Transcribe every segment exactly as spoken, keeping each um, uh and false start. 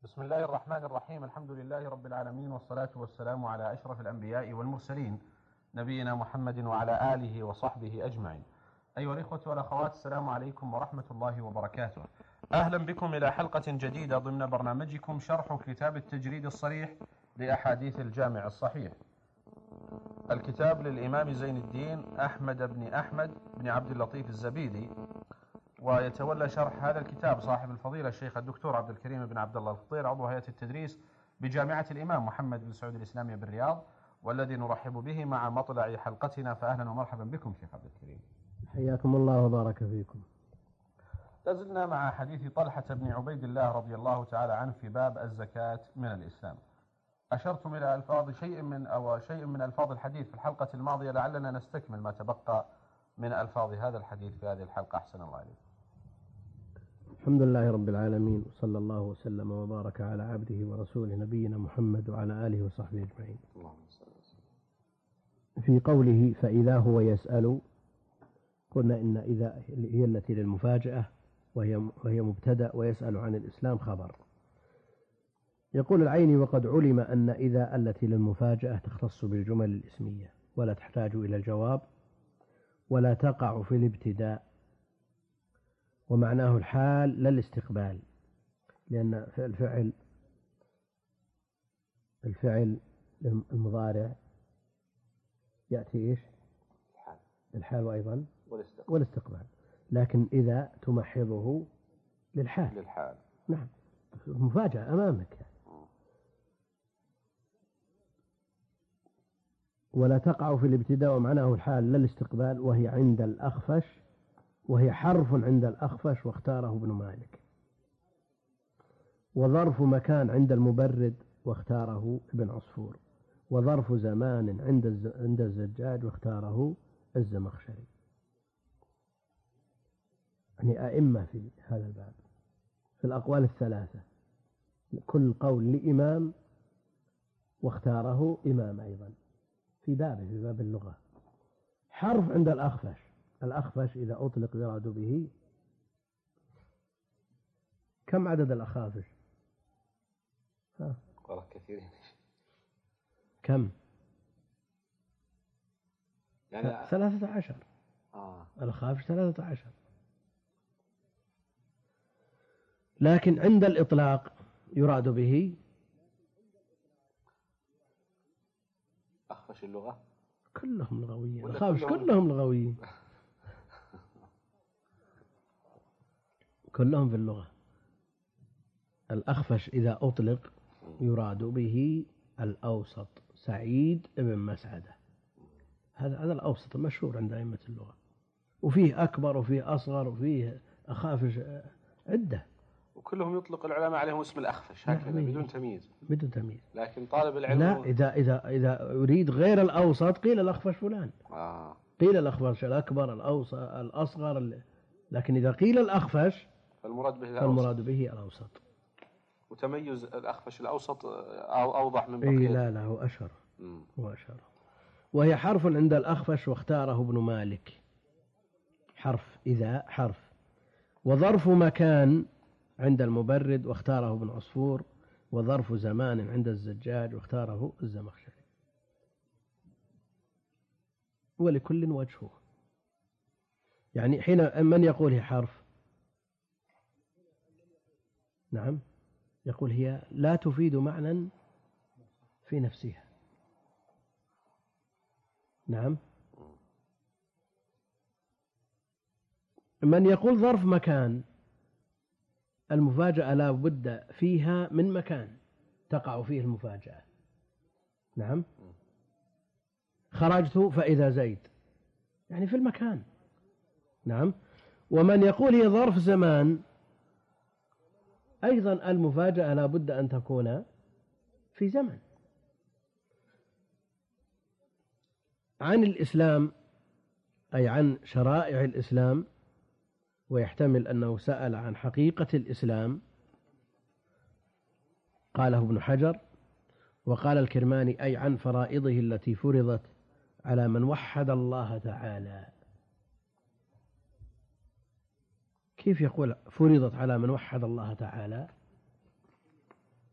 بسم الله الرحمن الرحيم. الحمد لله رب العالمين، والصلاة والسلام على أشرف الأنبياء والمرسلين، نبينا محمد وعلى آله وصحبه أجمعين. أيها الإخوة والأخوات، السلام عليكم ورحمة الله وبركاته. أهلا بكم إلى حلقة جديدة ضمن برنامجكم شرح كتاب التجريد الصريح لأحاديث الجامع الصحيح، الكتاب للإمام زين الدين أحمد بن أحمد بن عبد اللطيف الزبيدي. ويتولى شرح هذا الكتاب صاحب الفضيلة الشيخ الدكتور عبد الكريم بن عبد الله الفطير، عضو هيئة التدريس بجامعة الإمام محمد بن سعود الإسلامية بالرياض، والذي نرحب به مع مطلع حلقتنا. فأهلا ومرحبا بكم شيخ عبد الكريم. حياكم الله وبارك فيكم. لازلنا مع حديث طلحة بن عبيد الله رضي الله تعالى عنه في باب الزكاة من الإسلام. أشرتم إلى ألفاظ شيء من أو شيء من ألفاظ الحديث في الحلقة الماضية، لعلنا نستكمل ما تبقى من ألفاظ هذا الحديث في هذه الحلقة. أحسن الله عليكم. الحمد لله رب العالمين، وصلى الله وسلم وبارك على عبده ورسوله نبينا محمد وعلى آله وصحبه أجمعين. في قوله فإذا هو يسأل، قلنا إن إذا هي التي للمفاجأة، وهي وهي مبتدأ، ويسأل عن الإسلام خبر. يقول العيني: وقد علم أن إذا التي للمفاجأة تختص بالجمل الإسمية، ولا تحتاج إلى الجواب، ولا تقع في الابتداء، ومعناه الحال لا الاستقبال، لأن الفعل الفعل المضارع يأتي إيش؟ الحال الحال وأيضا والاستقبال. والاستقبال، لكن إذا تمحضه للحال. للحال نعم، مفاجأة أمامك يعني. ولا تقع في الابتداء، ومعناه الحال لا الاستقبال، وهي عند الأخفش، وهي حرف عند الأخفش واختاره ابن مالك، وظرف مكان عند المبرد واختاره ابن عصفور، وظرف زمان عند عند الزجاج واختاره الزمخشري. يعني أئمة في هذا الباب في الأقوال الثلاثة، كل قول لإمام واختاره إمام أيضا في بابه، في باب اللغة. حرف عند الأخفش، الأخفش إذا أطلق يراد به كم عدد الأخافش؟ ها؟ والله كثيرين. كم؟ يعني ثلاثة عشر. آه. الأخافش ثلاثة عشر، لكن عند الإطلاق يراد به أخفش اللغة كلهم لغويين. الأخافش كلهم, كلهم لغويين كلهم في اللغة. الأخفش إذا أطلق يراد به الأوسط، سعيد ابن مسعدة، هذا هذا الأوسط المشهور عند أئمة اللغة. وفيه أكبر وفيه أصغر وفيه أخافش عدة، وكلهم يطلق العلماء عليهم اسم الأخفش هكذا. نعم. بدون تمييز بدون تمييز. لكن طالب العلم لا، إذا إذا إذا يريد غير الأوسط قيل الأخفش فلان. آه. قيل الأخفش الأكبر الأوسط الأصغر، لكن إذا قيل الأخفش فالمراد به فالمراد به الأوسط. وتميز الأخفش الأوسط أو أوضح من بقية. بقية. لا لا هو أشهر. هو أشهر. وهي حرف عند الأخفش واختاره ابن مالك. حرف إذا حرف. وظرف مكان عند المبرد واختاره ابن عصفور، وظرف زمان عند الزجاج واختاره الزمخشري. ولكل وجهه، يعني حين من يقول هي حرف، نعم، يقول هي لا تفيد معنى في نفسها. نعم. من يقول ظرف مكان، المفاجأة لا بد فيها من مكان تقع فيه المفاجأة. نعم. خرجت فإذا زيد، يعني في المكان. نعم. ومن يقول هي ظرف زمان، أيضا المفاجأة لا بد أن تكون في زمن. عن الإسلام أي عن شرائع الإسلام، ويحتمل أنه سأل عن حقيقة الإسلام، قاله ابن حجر. وقال الكرماني أي عن فرائضه التي فرضت على من وحد الله تعالى. كيف يقول فرضت على من وحد الله تعالى؟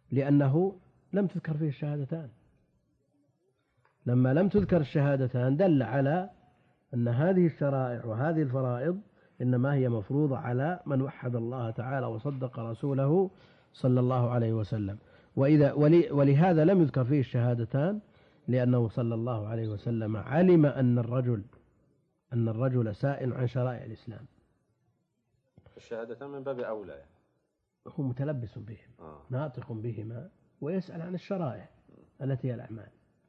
لأنه لم تذكر فيه الشهادتان. لما لم تذكر الشهادتان دل على أن هذه الشرائع وهذه الفرائض إنما هي مفروضة على من وحد الله تعالى وصدق رسوله صلى الله عليه وسلم. وإذا ولهذا لم يذكر فيه الشهادتان، لأنه صلى الله عليه وسلم علم أن الرجل أن الرجل سائل عن شرائع الإسلام. الشهادتان من باب أولى يعني. هو متلبس بهم آه. ناطق بهما ويسأل عن الشرائع التي هي الأعمال.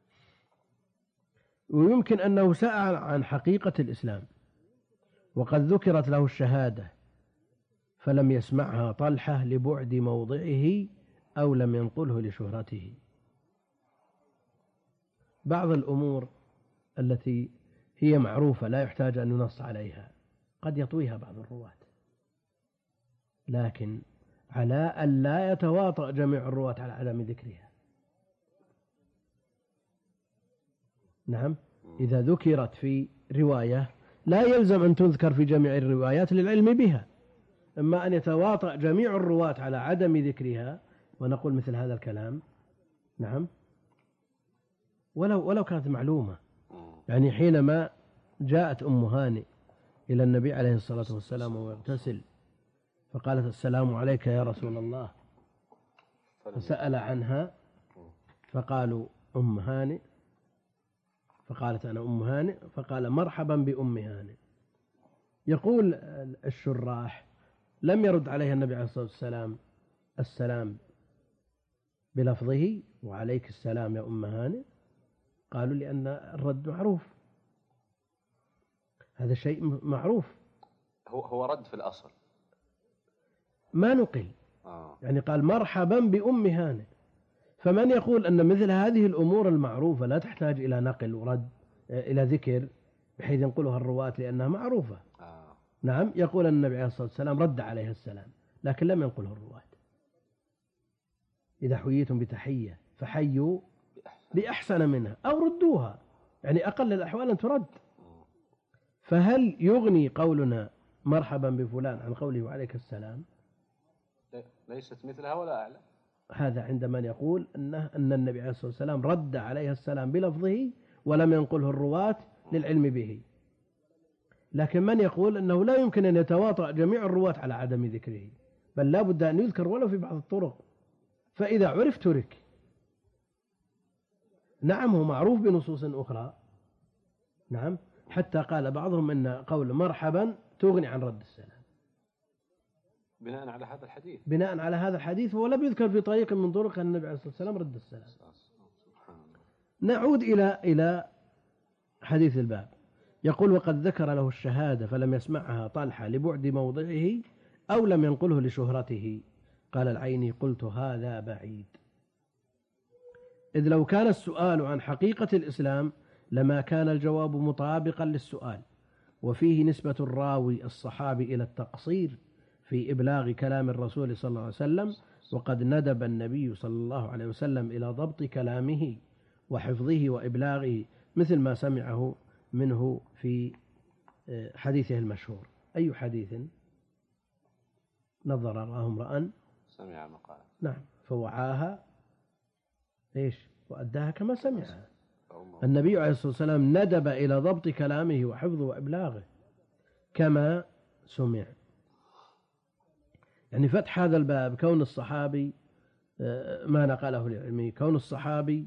ويمكن أنه سأل عن حقيقة الإسلام وقد ذكرت له الشهادة فلم يسمعها طلحة لبعد موضعه أو لم ينقله لشهرته. بعض الأمور التي هي معروفة لا يحتاج أن ينص عليها قد يطويها بعض الرواة، لكن على أن لا يتواطأ جميع الرواة على عدم ذكرها. نعم، إذا ذكرت في رواية لا يلزم أن تذكر في جميع الروايات للعلم بها، إما أن يتواطأ جميع الرواة على عدم ذكرها ونقول مثل هذا الكلام. نعم، ولو ولو كانت معلومة. يعني حينما جاءت أم هانئ إلى النبي عليه الصلاة والسلام وهو يغتسل فقالت السلام عليك يا رسول الله، فسأل عنها فقالوا أم هانئ، فقالت أنا أم هانئ، فقال مرحبا بأم هانئ. يقول الشراح لم يرد عليها النبي عليه الصلاة والسلام السلام بلفظه وعليك السلام يا أم هانئ، قالوا لأن الرد معروف، هذا شيء معروف. هو هو رد في الأصل ما نقل آه. يعني قال مرحبا بأم هانئ، فمن يقول أن مثل هذه الأمور المعروفة لا تحتاج إلى نقل ورد إلى ذكر بحيث ينقلها الرواة لأنها معروفة آه. نعم، يقول النبي عليه الصلاة والسلام رد عليها السلام لكن لم ينقله الرواة. إذا حييتم بتحية فحيوا بأحسن منها أو ردوها، يعني أقل الأحوال أن ترد. فهل يغني قولنا مرحبا بفلان عن قوله وعليك السلام؟ ليست مثلها ولا أعلى. هذا عند من يقول أنه أن النبي عليه الصلاة والسلام رد عليها السلام بلفظه ولم ينقله الرواة للعلم به. لكن من يقول أنه لا يمكن أن يتواطأ جميع الرواة على عدم ذكره، بل لا بد أن يذكر ولو في بعض الطرق، فإذا عرف ترك. نعم، هو معروف بنصوص أخرى. نعم، حتى قال بعضهم أن قول مرحبا تغني عن رد السلام بناء على هذا الحديث. بناء على هذا الحديث هو لم يذكر في طريق من طرق النبي عليه الصلاة والسلام رد السلام. نعود إلى إلى حديث الباب. يقول وقد ذكر له الشهادة فلم يسمعها طلحة لبعد موضعه أو لم ينقله لشهرته. قال العيني قلت هذا بعيد، إذ لو كان السؤال عن حقيقة الإسلام لما كان الجواب مطابقا للسؤال، وفيه نسبة الراوي الصحابي إلى التقصير في إبلاغ كلام الرسول صلى الله عليه وسلم، وقد ندب النبي صلى الله عليه وسلم إلى ضبط كلامه وحفظه وإبلاغه مثل ما سمعه منه في حديثه المشهور. أي حديث؟ نظر راه امرأ سمع مقالة، نعم، فوعاها إيش وأداها كما سمعها. النبي عليه الصلاة والسلام ندب إلى ضبط كلامه وحفظه وإبلاغه كما سمع. يعني فتح هذا الباب كون الصحابي ما نقله لعلمه، كون الصحابي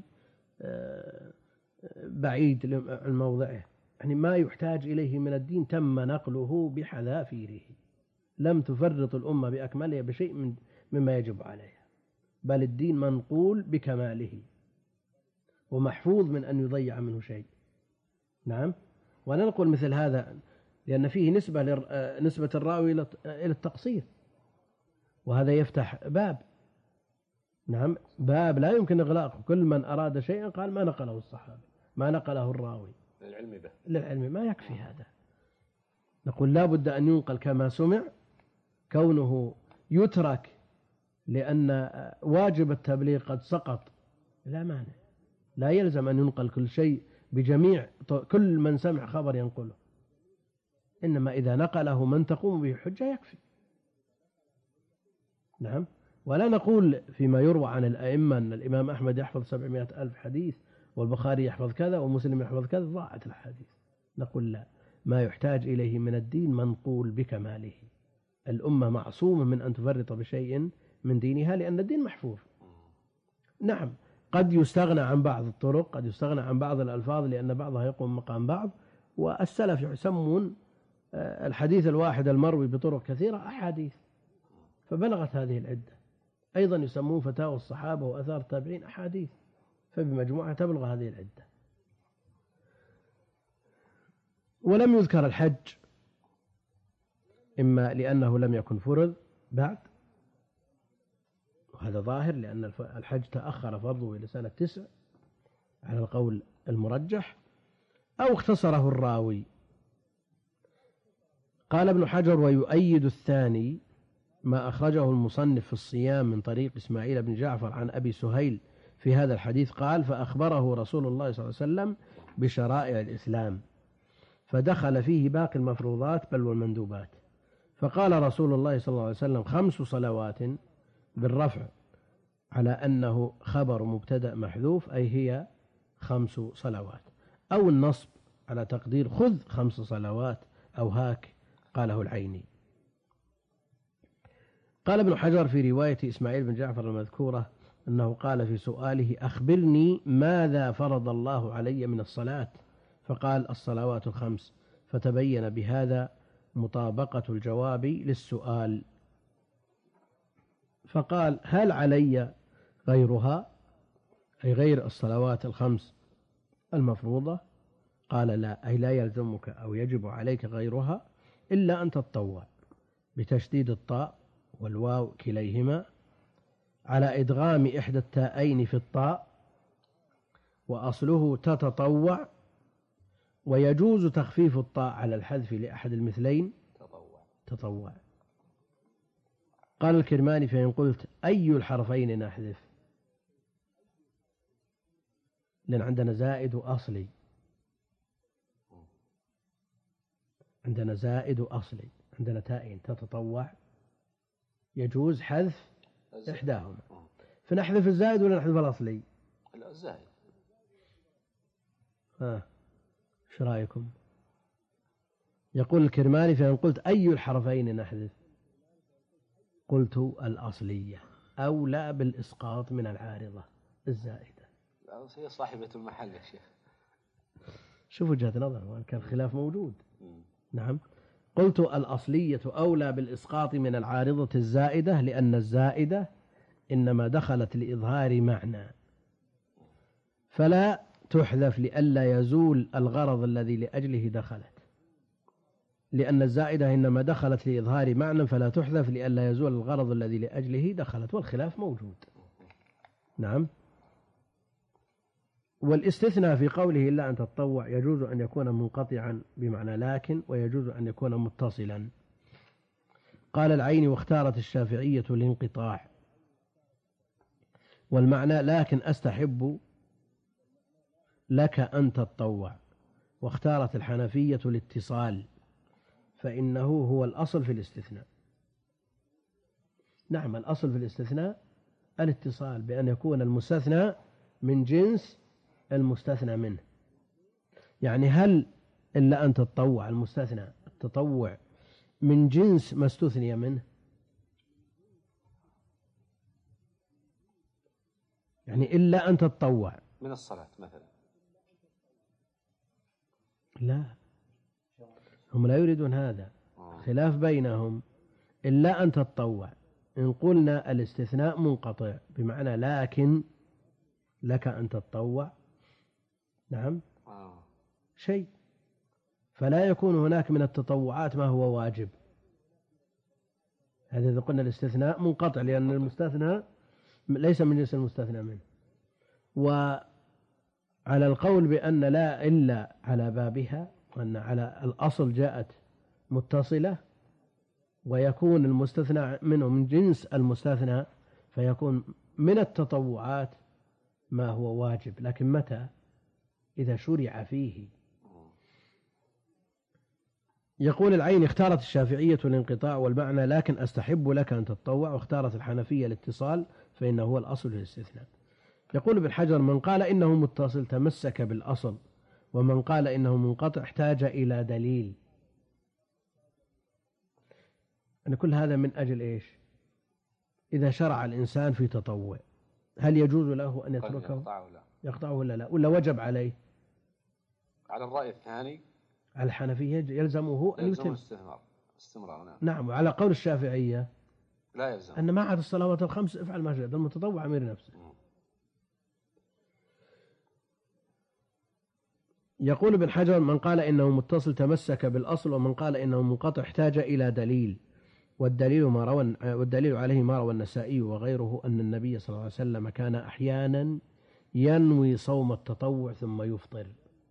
بعيد عن موضعه، يعني ما يحتاج إليه من الدين تم نقله بحذافيره، لم تفرط الأمة بأكملها بشيء من مما يجب عليها، بل الدين منقول بكماله ومحفوظ من أن يضيع منه شيء. نعم، ولا نقول مثل هذا لأن فيه نسبة نسبة الراوي إلى التقصير، وهذا يفتح باب. نعم، باب لا يمكن إغلاقه. كل من أراد شيئا قال ما نقله الصحابي ما نقله الراوي للعلم به، للعلم ما يكفي هذا. نقول لا بد أن ينقل كما سمع. كونه يترك لأن واجب التبليغ قد سقط لا مانع، لا يلزم أن ينقل كل شيء بجميع كل من سمع خبر ينقله، إنما إذا نقله من تقوم به حجة يكفي. نعم، ولا نقول فيما يروى عن الأئمة أن الإمام أحمد يحفظ سبعمائة ألف حديث والبخاري يحفظ كذا ومسلم يحفظ كذا ضاعت الحديث. نقول لا، ما يحتاج إليه من الدين منقول بكماله. الأمة معصومة من أن تفرط بشيء من دينها لأن الدين محفوظ. نعم، قد يستغنى عن بعض الطرق، قد يستغنى عن بعض الألفاظ لأن بعضها يقوم مقام بعض، والسلف يسمون الحديث الواحد المروي بطرق كثيرة أحاديث، فبلغت هذه العدة. أيضا يسمون فتاوى الصحابة وأثار التابعين أحاديث، فبمجموعة تبلغ هذه العدة. ولم يذكر الحج، إما لأنه لم يكن فرض بعد، وهذا ظاهر لأن الحج تأخر فرضه إلى سنة تسع على القول المرجح، أو اختصره الراوي. قال ابن حجر: ويؤيد الثاني ما أخرجه المصنف في الصيام من طريق إسماعيل بن جعفر عن أبي سهيل في هذا الحديث، قال: فأخبره رسول الله صلى الله عليه وسلم بشرائع الإسلام فدخل فيه باقي المفروضات بل والمندوبات، فقال رسول الله صلى الله عليه وسلم: خمس صلوات، بالرفع على أنه خبر مبتدأ محذوف، أي هي خمس صلوات، أو النصب على تقدير خذ خمس صلوات، أو هاك، قاله العيني. قال ابن حجر في رواية إسماعيل بن جعفر المذكورة أنه قال في سؤاله: أخبرني ماذا فرض الله علي من الصلاة؟ فقال: الصلوات الخمس، فتبين بهذا مطابقة الجواب للسؤال. فقال: هل علي غيرها، أي غير الصلوات الخمس المفروضة؟ قال: لا، أي لا يلزمك أو يجب عليك غيرها إلا أن تتطوع، بتشديد الطاء والواو كليهما على إدغام إحدى التاءين في الطاء، وأصله تتطوع، ويجوز تخفيف الطاء على الحذف لأحد المثلين تطوع. تطوع. قال الكرماني: فإن قلت أي الحرفين نحذف، لأن عندنا زائد أصلي، عندنا زائد أصلي، عندنا تائين تتطوع، يجوز حذف إحداهما، فنحذف الزائد ولا نحذف الأصلي؟ لا، الزائد. ها، ايش رأيكم؟ يقول الكرماني: فإن قلت أي الحرفين نحذف، قلت الأصلية أولى بالإسقاط من العارضة الزائدة. هي صاحبة المحل يا شيخ. شوف وجهة نظر، كان الخلاف موجود. نعم، قلت الأصلية أولى بالإسقاط من العارضة الزائدة، لأن الزائدة إنما دخلت لإظهار معنى، فلا تحذف لئلا يزول الغرض الذي لأجله دخلت، لأن الزائدة إنما دخلت لإظهار معنى فلا تحذف لئلا يزول الغرض الذي لأجله دخلت، والخلاف موجود. نعم. والاستثناء في قوله إلا أن تتطوع يجوز أن يكون منقطعا بمعنى لكن، ويجوز أن يكون متصلا. قال العيني: واختارت الشافعية الانقطاع، والمعنى لكن أستحب لك أن تتطوع. واختارت الحنفية الاتصال، فإنه هو الأصل في الاستثناء. نعم، الأصل في الاستثناء الاتصال، بأن يكون المستثنى من جنس المستثنى منه. يعني هل إلا أن تتطوع المستثنى التطوع من جنس ما استثني منه؟ يعني إلا أن تتطوع من الصلاة مثلا؟ لا، هم لا يريدون هذا، خلاف بينهم. إلا أن تتطوع إن قلنا الاستثناء منقطع بمعنى لكن لك أن تتطوع، نعم، شيء، فلا يكون هناك من التطوعات ما هو واجب. هذا إذا قلنا الاستثناء منقطع، لأن المستثنى ليس من جنس المستثنى منه. وعلى القول بأن لا إلا على بابها، وأن على الأصل جاءت متصلة، ويكون المستثنى منه من جنس المستثنى، فيكون من التطوعات ما هو واجب، لكن متى؟ إذا شرع فيه. يقول العين اختارت الشافعية الانقطاع والمعنى لكن أستحب لك أن تتطوع، واختارت الحنفية الاتصال فإنه هو الأصل للاستثناء. يقول ابن حجر من قال إنه متصل تمسك بالأصل، ومن قال إنه منقطع احتاج إلى دليل. أن كل هذا من أجل إيش؟ إذا شرع الإنسان في تطوع هل يجوز له أن يتركه؟ يقطعه ولا يقطعه ولا لا؟ ولا وجب عليه؟ على الرأي الثاني على الحنفية يلزمه أن يتم استمرار استمرار نعم. نعم. وعلى قول الشافعية لا يلزم أن ما عاد الصلوات الخمس افعل ما شئت، المتطوع أمير نفسه. يقول ابن حجر من قال إنه متصل تمسك بالأصل، ومن قال إنه منقطع احتاج إلى دليل، والدليل ما روى والدليل عليه ما روى النسائي وغيره أن النبي صلى الله عليه وسلم كان أحيانا ينوي صوم التطوع ثم يفطر.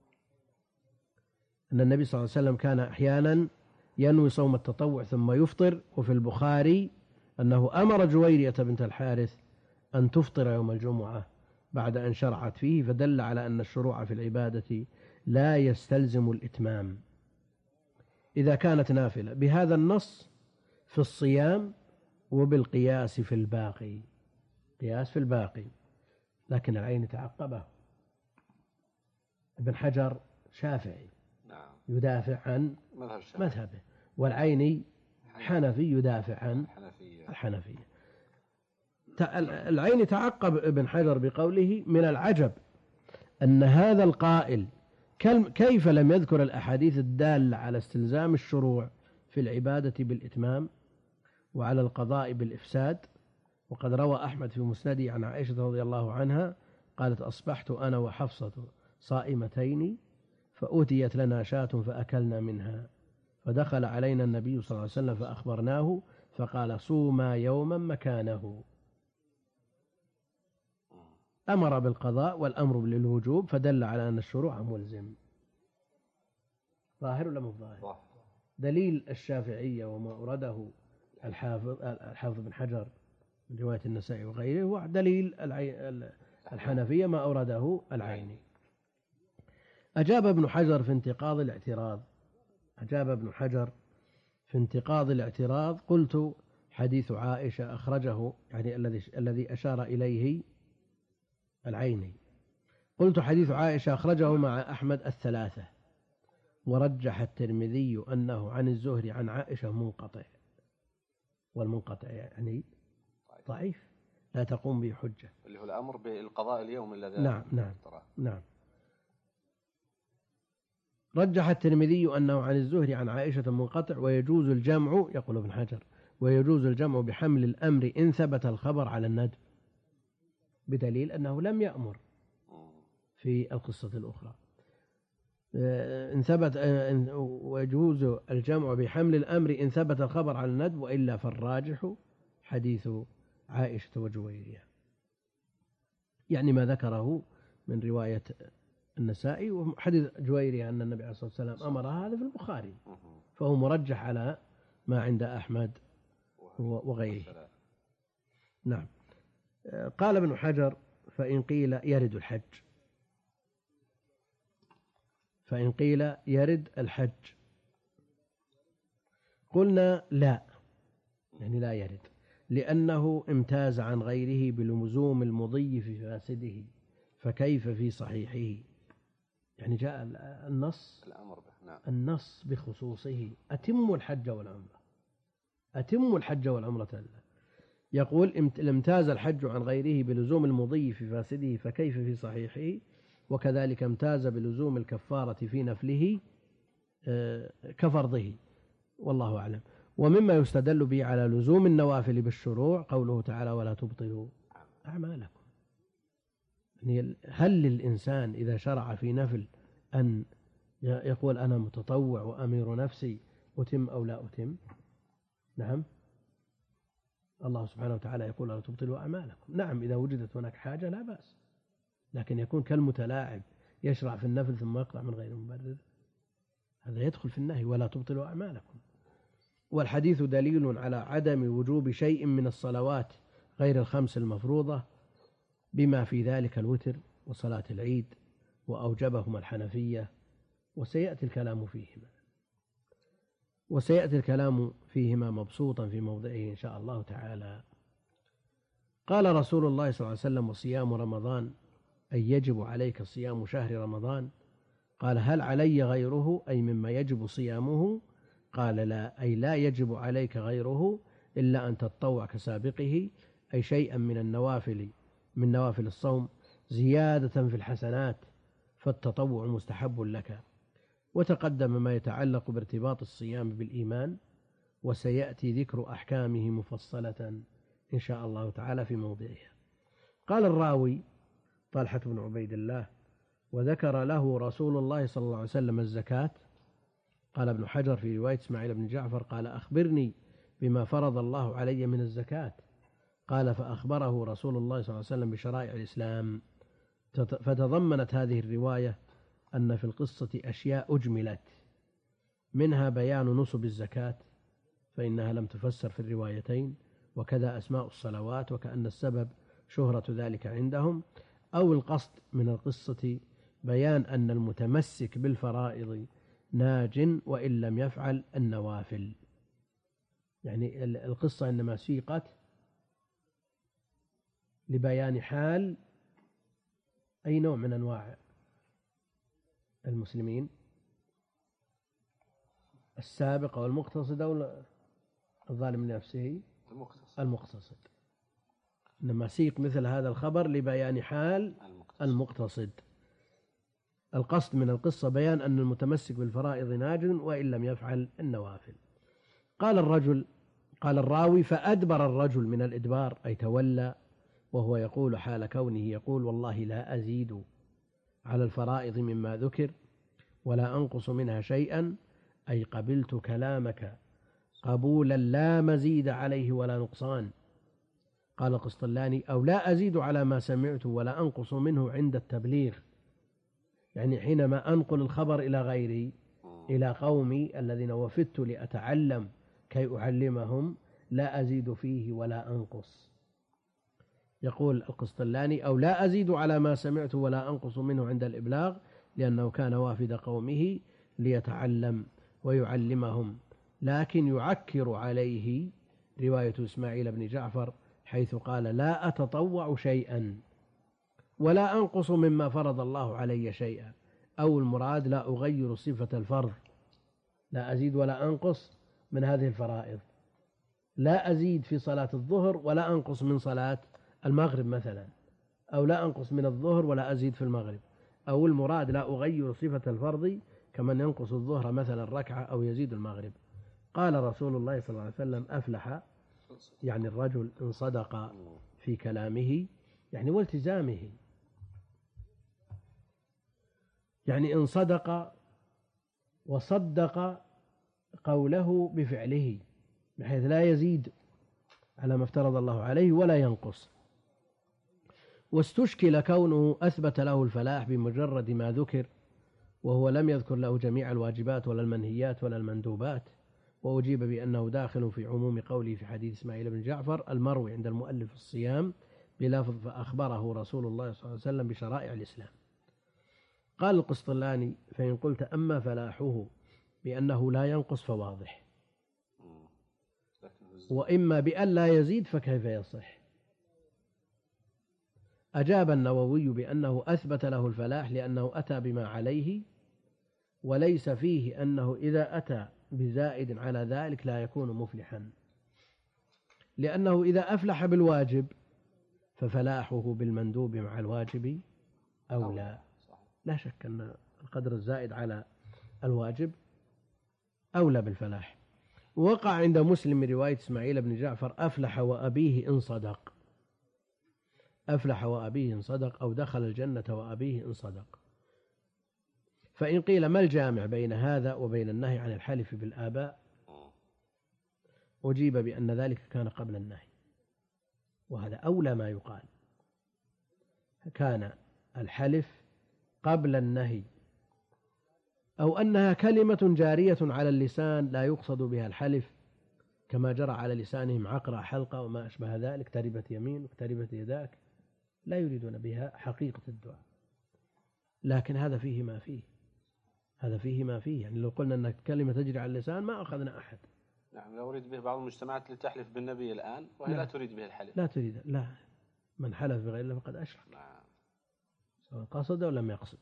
أن النبي صلى الله عليه وسلم كان أحيانا ينوي صوم التطوع ثم يفطر. وفي البخاري أنه أمر جويرية بنت الحارث أن تفطر يوم الجمعة بعد أن شرعت فيه، فدل على أن الشروع في العبادة لا يستلزم الإتمام إذا كانت نافلة، بهذا النص في الصيام وبالقياس في الباقي، قياس في الباقي. لكن العين تعقبه. ابن حجر شافعي يدافع عن مذهبه، والعيني حنفي يدافع عن الحنفية. العين تعقب ابن حجر بقوله من العجب أن هذا القائل كيف لم يذكر الأحاديث الدالة على استلزام الشروع في العبادة بالإتمام وعلى القضاء بالإفساد. وقد روى أحمد في مسنده عن عائشة رضي الله عنها قالت أصبحت أنا وحفصة صائمتين فأتيت لنا شاة فأكلنا منها، فدخل علينا النبي صلى الله عليه وسلم فأخبرناه فقال صوما يوما مكانه. أمر بالقضاء والأمر للوجوب، فدل على أن الشروع ملزم. ظاهر ولا مو ظاهر؟ دليل الشافعية وما أورده الحافظ الحافظ بن حجر من رواية النسائي وغيره، ودليل الحنفية ما أورده العيني. أجاب ابن حجر في انتقاض الاعتراض أجاب ابن حجر في انتقاض الاعتراض قلت حديث عائشة أخرجه، يعني الذي الذي أشار إليه العيني، قلت حديث عائشة أخرجه مع أحمد الثلاثة، ورجح الترمذي أنه عن الزهري عن عائشة منقطع، والمنقطع يعني ضعيف لا تقوم به حجة، اللي هو الأمر بالقضاء اليوم الذي نعم نعم نعم. رجح الترمذي أنه عن الزهري عن عائشة منقطع، ويجوز الجمع، يقول ابن حجر، ويجوز الجمع بحمل الأمر إن ثبت الخبر على الندب، بدليل أنه لم يأمر في القصة الأخرى. إن ثبت ويجوز الجمع بحمل الأمر إن ثبت الخبر على الندب، وإلا فالراجح حديث عائشة وجويرية، يعني ما ذكره من رواية النسائي وحديث جويرية أن النبي عليه الصلاة والسلام أمر هذا في البخاري، فهو مرجح على ما عند أحمد وغيره. نعم. قال ابن حجر فإن قيل يرد الحج فإن قيل يرد الحج قلنا لا، يعني لا يرد، لأنه امتاز عن غيره بلزوم المضي في فاسده، فكيف في صحيحه؟ يعني جاء النص الأمر به. نعم. النص بخصوصه أتم الحج والعمرة أتم الحج والعمرة لله. يقول امتاز الحج عن غيره بلزوم المضي في فاسده فكيف في صحيحه، وكذلك امتاز بلزوم الكفارة في نفله كفرضه، والله أعلم. ومما يستدل به على لزوم النوافل بالشروع قوله تعالى ولا تبطلوا أعمالكم. هل للإنسان إذا شرع في نفل أن يقول أنا متطوع وأمير نفسي أتم أو لا أتم؟ نعم، الله سبحانه وتعالى يقول لا تبطلوا أعمالكم. نعم، إذا وجدت هناك حاجة لا بأس، لكن يكون كالمتلاعب يشرع في النفل ثم يقطع من غير مبرر، هذا يدخل في النهي ولا تبطلوا أعمالكم. والحديث دليل على عدم وجوب شيء من الصلوات غير الخمس المفروضة، بما في ذلك الوتر وصلاة العيد، وأوجبهما الحنفية، وسيأتي الكلام فيهما. وسيأتي الكلام فيهما مبسوطا في موضعه إن شاء الله تعالى. قال رسول الله صلى الله عليه وسلم: وصيام رمضان أي يجب عليك صيام شهر رمضان؟ قال: هل علي غيره أي مما يجب صيامه؟ قال: لا، أي لا يجب عليك غيره إلا أن تتطوع كسابقه، أي شيئا من النوافل من نوافل الصوم زيادة في الحسنات، فالتطوع مستحب لك. وتقدم ما يتعلق بارتباط الصيام بالإيمان، وسيأتي ذكر أحكامه مفصلة إن شاء الله تعالى في موضعها. قال الراوي طلحة بن عبيد الله: وذكر له رسول الله صلى الله عليه وسلم الزكاة. قال ابن حجر في رواية إسماعيل بن جعفر: قال: أخبرني بما فرض الله علي من الزكاة. قال: فأخبره رسول الله صلى الله عليه وسلم بشرائع الإسلام. فتضمنت هذه الرواية أن في القصة أشياء أجملت، منها بيان نصب الزكاة فإنها لم تفسر في الروايتين، وكذا أسماء الصلوات، وكأن السبب شهرة ذلك عندهم، أو القصد من القصة بيان أن المتمسك بالفرائض ناج وإن لم يفعل النوافل. يعني القصة إنما سيقت لبيان حال أي نوع من أنواع المسلمين، السابق أو المقتصد أو الظالم لنفسه المقتصد. المقتصد إنما سيق مثل هذا الخبر لبيان حال المقتصد. المقتصد القصد من القصة بيان أن المتمسك بالفرائض ناج وإن لم يفعل النوافل. قال الرجل قال الراوي: فأدبر الرجل من الإدبار أي تولى، وهو يقول حال كونه يقول: والله لا أزيد على الفرائض مما ذكر ولا أنقص منها شيئا، أي قبلت كلامك قبولا لا مزيد عليه ولا نقصان. قال القسطلاني: أو لا أزيد على ما سمعت ولا أنقص منه عند التبليغ، يعني حينما أنقل الخبر إلى غيري، إلى قومي الذين وفدت لأتعلم كي أعلمهم، لا أزيد فيه ولا أنقص. يقول القسطلاني: أو لا أزيد على ما سمعت ولا أنقص منه عند الإبلاغ، لأنه كان وافد قومه ليتعلم ويعلمهم، لكن يعكر عليه رواية إسماعيل بن جعفر حيث قال: لا أتطوع شيئا ولا أنقص مما فرض الله علي شيئا، أو المراد لا أغير صفة الفرض، لا أزيد ولا أنقص من هذه الفرائض، لا أزيد في صلاة الظهر ولا أنقص من صلاة المغرب مثلا، أو لا أنقص من الظهر ولا أزيد في المغرب، أو المراد لا أغير صفة الفرض كمن ينقص الظهر مثلا ركعة أو يزيد المغرب. قال رسول الله صلى الله عليه وسلم: أفلح، يعني الرجل إن صدق في كلامه، يعني والتزامه، يعني إن صدق وصدق قوله بفعله، بحيث لا يزيد على ما افترض الله عليه ولا ينقص. واستشكل كونه أثبت له الفلاح بمجرد ما ذكر، وهو لم يذكر له جميع الواجبات ولا المنهيات ولا المندوبات، وأجيب بأنه داخل في عموم قوله في حديث إسماعيل بن جعفر المروي عند المؤلف الصيام بلفظ: فأخبره رسول الله صلى الله عليه وسلم بشرائع الإسلام. قال القسطلاني: فإن قلت أما فلاحه بأنه لا ينقص فواضح، وإما بأن لا يزيد فكيف يصح؟ أجاب النووي بأنه أثبت له الفلاح لأنه أتى بما عليه، وليس فيه أنه إذا أتى بزائد على ذلك لا يكون مفلحا، لأنه إذا أفلح بالواجب ففلاحه بالمندوب مع الواجب أولى. لا شك أن القدر الزائد على الواجب أولى بالفلاح. وقع عند مسلم من رواية إسماعيل بن جعفر: أفلح وأبيه إن صدق، أفلح وأبيه إن صدق، أو دخل الجنة وأبيه إن صدق. فإن قيل ما الجامع بين هذا وبين النهي عن الحلف بالآباء؟ أجيب بأن ذلك كان قبل النهي، وهذا أولى ما يقال، كان الحلف قبل النهي، أو أنها كلمة جارية على اللسان لا يقصد بها الحلف، كما جرى على لسانهم عقرة حلقة وما أشبه ذلك، تربت يمين وتربت يداك، لا يريدون بها حقيقة الدعاء، لكن هذا فيه ما فيه، هذا فيه ما فيه. يعني لو قلنا أن كلمة تجري على اللسان ما أخذنا أحد. نعم، لو أريد به بعض المجتمعات لتحلف بالنبي الآن وهي لا, لا تريد به الحلف. لا تريد، لا، من حلف بغير الله فقد أشرك. نعم. سواء قصد أو لم يقصد.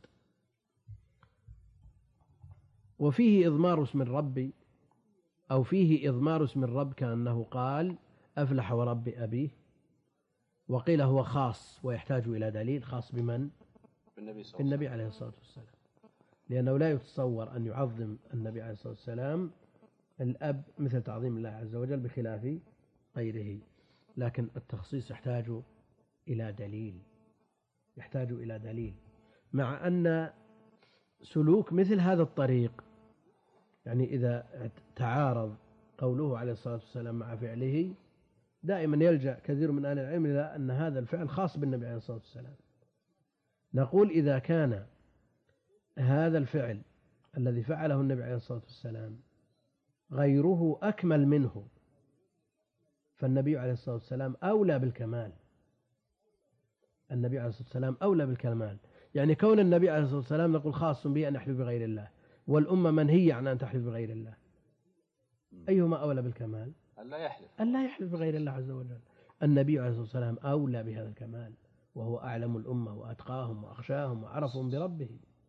وفيه إضمار اسم الرب، أو فيه إضمار اسم الرب كأنه قال أفلح ورب أبيه، وقيل هو خاص ويحتاج إلى دليل. خاص بمن؟ بالنبي صلى الله عليه وسلم. بالنبي عليه الصلاة والسلام، لأنه لا يتصور أن يعظم النبي عليه الصلاة والسلام الأب مثل تعظيم الله عز وجل بخلاف غيره. لكن التخصيص يحتاج إلى دليل، يحتاج إلى دليل، مع أن سلوك مثل هذا الطريق، يعني إذا تعارض قوله عليه الصلاة والسلام مع فعله، دائما يلجأ كثير من أهل العلم إلى أن هذا الفعل خاص بالنبي عليه الصلاة والسلام. نقول إذا كان هذا الفعل الذي فعله النبي عليه الصلاة والسلام غيره أكمل منه، فالنبي عليه الصلاة والسلام أولى بالكمال. النبي عليه الصلاة والسلام أولى بالكمال. يعني كون النبي عليه الصلاة والسلام نقول خاص به أن يحلف بغير الله، والأمة منهية عن أن تحلف بغير الله، أيهما أولى بالكمال؟ ألا يحلف ألا يحلف بغير الله عز وجل. النبي عليه الصلاة والسلام أولى بهذا الكمال، وهو أعلم الأمة وأتقاهم وأخشاهم وعرفهم بربه.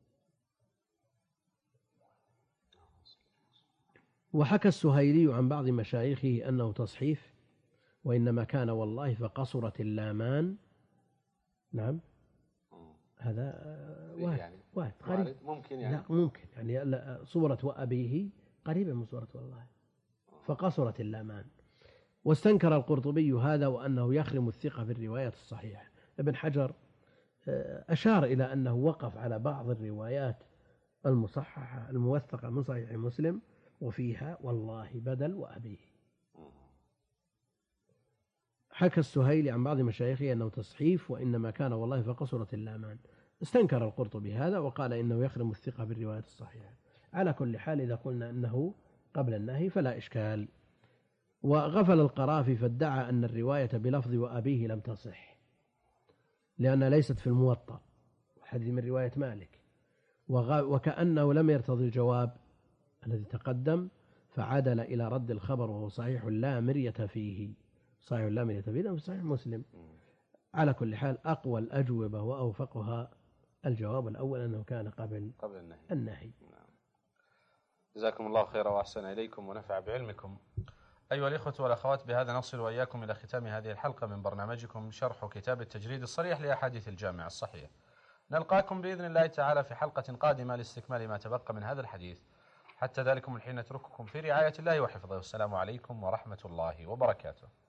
وحكى السهيلي عن بعض مشايخه أنه تصحيف، وإنما كان والله فقصرت اللامان. نعم، هذا واحد يعني واحد قريب ممكن يعني لا ممكن يعني صورة وأبيه قريبة من صورة والله، فقصرت اللامان. واستنكر القرطبي هذا وأنه يخرم الثقة في الروايات الصحيحة. ابن حجر أشار إلى أنه وقف على بعض الروايات المصححة الموثقة من صحيح مسلم وفيها والله بدل وأبيه. حكى السهيلي عن بعض مشايخه أنه تصحيف، وإنما كان والله فقصرت اللامان. استنكر القرطبي هذا وقال إنه يخرم الثقة بالروايات الصحيحة. على كل حال إذا قلنا أنه قبل النهي فلا إشكال. وغفل القرافي فادعى أن الرواية بلفظ وأبيه لم تصح، لأنها ليست في الموطأ، الحديث من رواية مالك، وكأنه لم يرتضي الجواب الذي تقدم، فعدل إلى رد الخبر، وهو صحيح لا مرية فيه. صحيح لا مرية فيه في صحيح مسلم. على كل حال أقوى الأجوبة وأوفقها الجواب الأول أنه كان قبل قبل النهي, النهي. نعم. جزاكم الله خيرا وأحسن إليكم ونفع بعلمكم. أيها الإخوة والأخوات، بهذا نصل وإياكم إلى ختام هذه الحلقة من برنامجكم شرح كتاب التجريد الصريح لأحاديث الجامع الصحيح. نلقاكم بإذن الله تعالى في حلقة قادمة لاستكمال ما تبقى من هذا الحديث. حتى ذلكم الحين نترككم في رعاية الله وحفظه، والسلام عليكم ورحمة الله وبركاته.